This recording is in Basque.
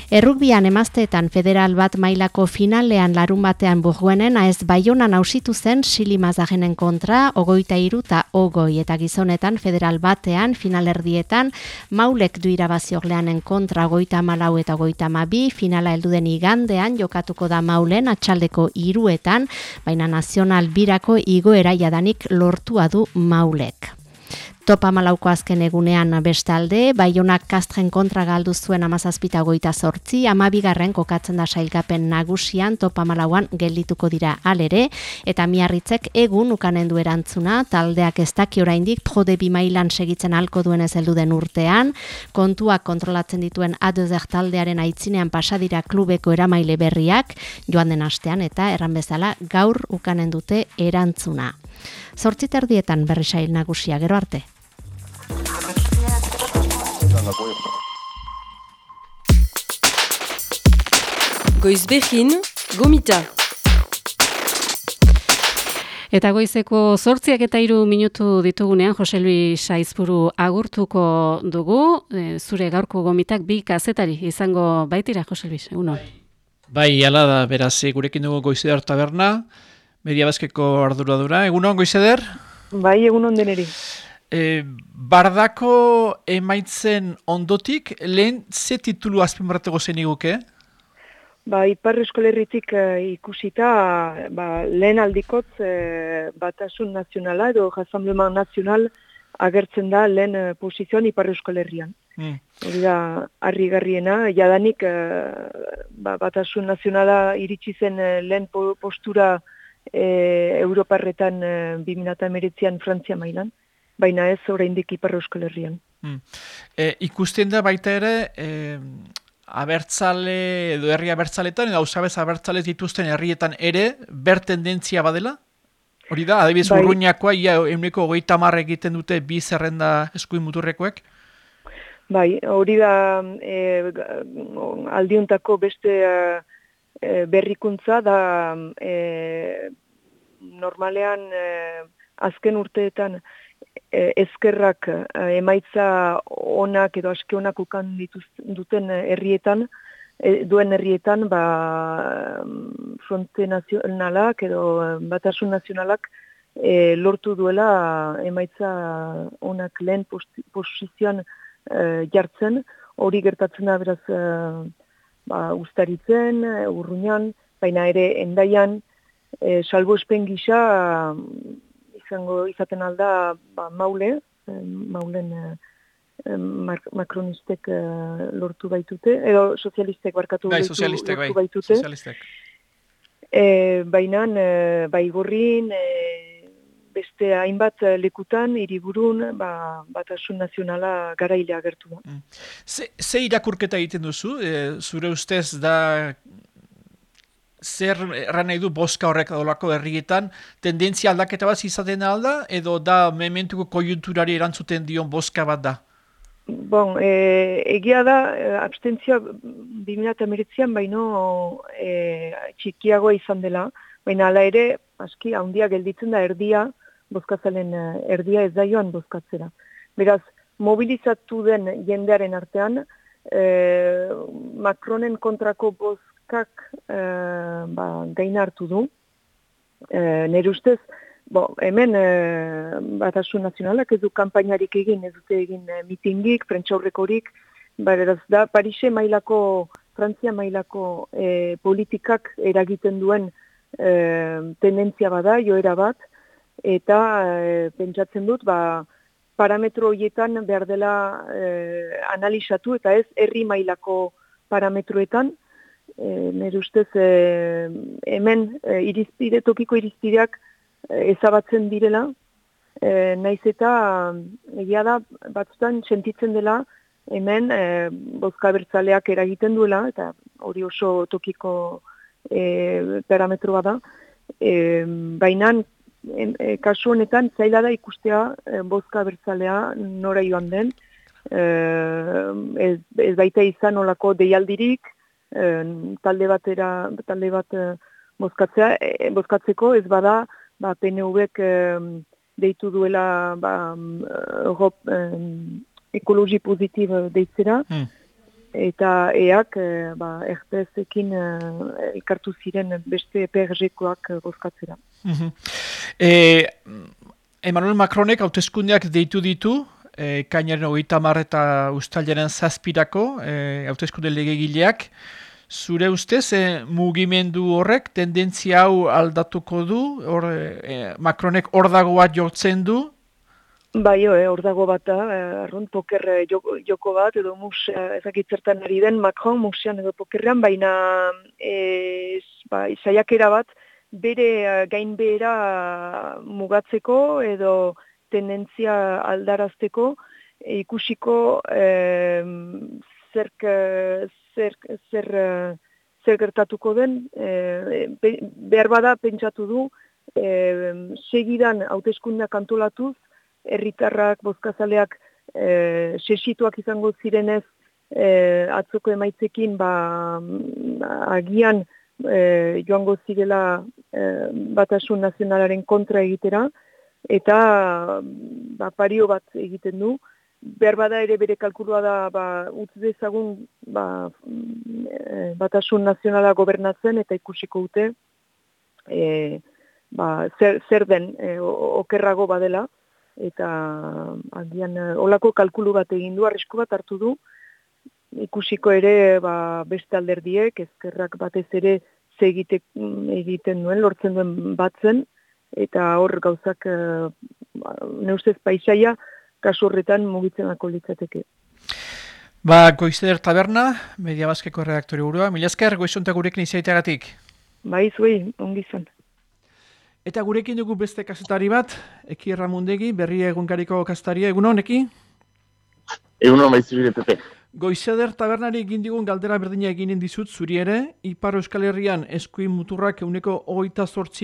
Errugbian emazteetan federal bat mailako finalean larun batean Burguenen AES Baionan ausitu zen Xili Mazagenen kontra 23-20 eta gizonetan federal batean finalerdietan Maulek du irabazi Orleanen kontra 34 eta 32 finala helduden igandean jokatuko da Maulen atxaldeko 3etan, baina nazional birako igoera jadanik lortua du Maulek. Topa malauko azken egunean bestalde, Baionak Kastren kontra galdu zuen 17-28, 12. kokatzen da sailkapen nagusian topa malauan geldituko dira alere, eta Miarritzek egun ukanen du erantzuna, taldeak ez daki oraindik Prode bi mailan segitzen halko duenez heldu den urtean, kontuak kontrolatzen dituen A2R taldearen aitzinean pasadira klubeko eramaile berriak, joan den astean eta erran bezala gaur ukanen dute erantzuna. 8:00 berri sail nagusia, gero arte. Goizbehin, gomita. Eta goizeko 8:03 ditugunean Jose Luis Aizpuru agurtuko dugu. Zure gaurko gomitak 2 kazetari izango baitira, Jose Luis, egunon. Bai, hala da, beraz, gurekin dugu Goizeder taberna, Media Bazkeko arduradura. Egunon, Goizeder? Bai, egunon deneri. Bardako emaitzen ondotik, lehen ze titulu azpimarratuko zeniguke? Ipar Eskolerritik ikusita, lehen aldikotz Batasun Nazionala edo Rassemblement Nazional agertzen da lehen posizioan Ipar Eskolerrian. Hori da, harrigarriena, jadanik Batasun Nazionala iritsi zen lehen postura Europarretan 2019an Frantzia mailan, baina ez oraindik Ipar Eskolerrian. Ikusten da baita ere, abertzale edo herri abertzaletan edo hausabez abertzalez dituzten herrietan ere ber tendentzia badela? Hori da, adibidez Urruñakoa ia 130 egiten dute 2 zerrenda eskuin muturrekoek? Bai, hori da aldiuntako beste berrikuntza da normalean azken urteetan ezkerrak emaitza onak edo aske onak ukan duten herrietan, duen herrietan Fronte Nazionalak edo Batasun Nazionalak lortu duela emaitza onak lehen posizioan jartzen, hori gertatzen da beraz Uztaritzen, Urruñan, baina ere Hendaian, salbuespen gisa izaten alda Maulen makronistek lortu baitute, edo sozialistek barkatu lortu baitute. Sozialistek. Baina Baigorrin, beste hainbat lekutan, hiriburun, Batasun Nazionala garailea agertu da. Ze irakurketa egiten duzu? Zure ustez da zer erran nahi du bozka horrek adolako herrietan, tendentzia aldaketa bat izaten alda, edo da mementuko konjunturari erantzuten dion bozka bat da? Egia da, abstentzioa 2019an baino txikiagoa izan dela, baina hala ere, aski handia gelditzen da erdia, bozkazalen erdia ez da joan bozkatzera. Beraz, mobilizatu den jendearen artean, Macronen kontrako bozkak gaina hartu du. Nire ustez, hemen Batasun Nazionalak ez du kanpainarik egin, ez dute egin mitingik, prentsaurrekorik, beraz da Parise mailako, Frantzia mailako politikak eragiten duen tendentzia bada, joera bat, eta pentsatzen dut, parametro horietan behar dela analizatu, eta ez herri mailako parametroetan, nire ustez hemen tokiko irizpideak ezabatzen direla, naiz eta egia da batzutan sentitzen dela hemen bozka abertzaleak eragiten duela, eta hori oso tokiko parametroa da, baina kasu honetan zaila da ikustea bozka abertzalea nora joan den, ez baita izan olako deialdirik, talde bat bozkatzeko ez bada PNV-ek deitu duela ekologi pozitib deitzera, eta eak RTS-ekin elkartu ziren beste PRG-koak bozkatzera. Emmanuel Macronek hauteskundeak deitu ditu, kainaren 30 eta uztailaren 7 hauteskunde legegileak. Zure ustez, mugimendu horrek tendentzia hau aldatuko du, Macronek hor dago bat jortzen du? Bai, hor dago bat da, arrunt poker joko bat, edo ezakitzertan ari den Macron musian edo pokerrean, baina saiakera bat bere gainbehera mugatzeko edo tendentzia aldarazteko ikusiko zer gertatuko den, behar bada pentsatu du segidan hauteskundeak antolatuz, herritarrak, bozkazaleak sesituak izango zirenez atzoko emaitzekin agian joango zirela batasun nazionalaren kontra egitera, eta pario bat egiten du. Behar bada ere bere kalkulua da utz dezagun batasun nazionala gobernatzen eta ikusiko dute zer den okerrago badela, eta agian olako kalkulu bat egin du, arrisku bat hartu du, ikusiko ere beste alderdiek, ezkerrak batez ere egiten duen, lortzen duen batzen, eta hor gauzak neustez paisaia kasu horretan mugitzen litzateke. Goizeder Taberna, Media Baskeko redaktore burua. Mila esker, goizonta gurekin izaiteagatik. Bai, zuei, ongi izan. Eta gurekin dugu beste kazetari bat, Eki Erramundegi, Berria Egunkariko kastaria. Egunon, Eki? Egunon, baizibide, Pepe. Goizeder Tabernari egin digun galdera berdina eginen dizut zuri ere, Ipar Euskal Herrian eskuin muturrak 28